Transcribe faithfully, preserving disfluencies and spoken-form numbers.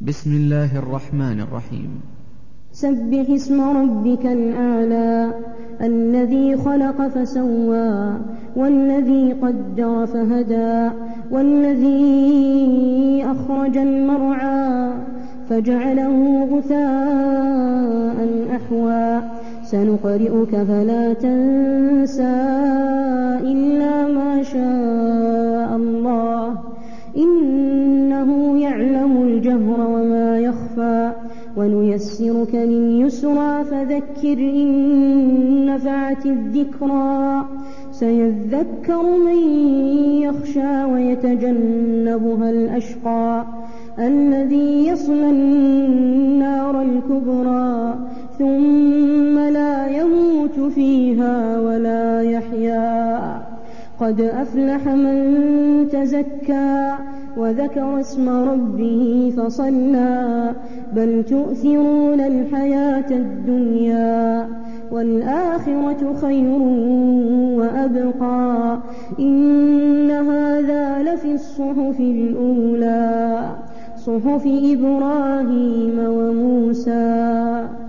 بسم الله الرحمن الرحيم. سبح اسم ربك الأعلى الذي خلق فسوى والذي قدر فهدى والذي أخرج المرعى فجعله غثاء أحوى سنقرئك فلا تنسى إلا ما شاء الله إنه يعلم الجهر وما يخفى ونيسرك لليسرى فذكر إن نفعت الذكرى سيذكر من يخشى ويتجنبها الأشقى الذي يصلى النار الكبرى ثم لا يموت فيها ولا يحيا قد أفلح من تزكى وذكر اسم ربه فصلى بل تؤثرون الحياة الدنيا والآخرة خير وأبقى إن هذا لفي الصحف الأولى صحف إبراهيم وموسى.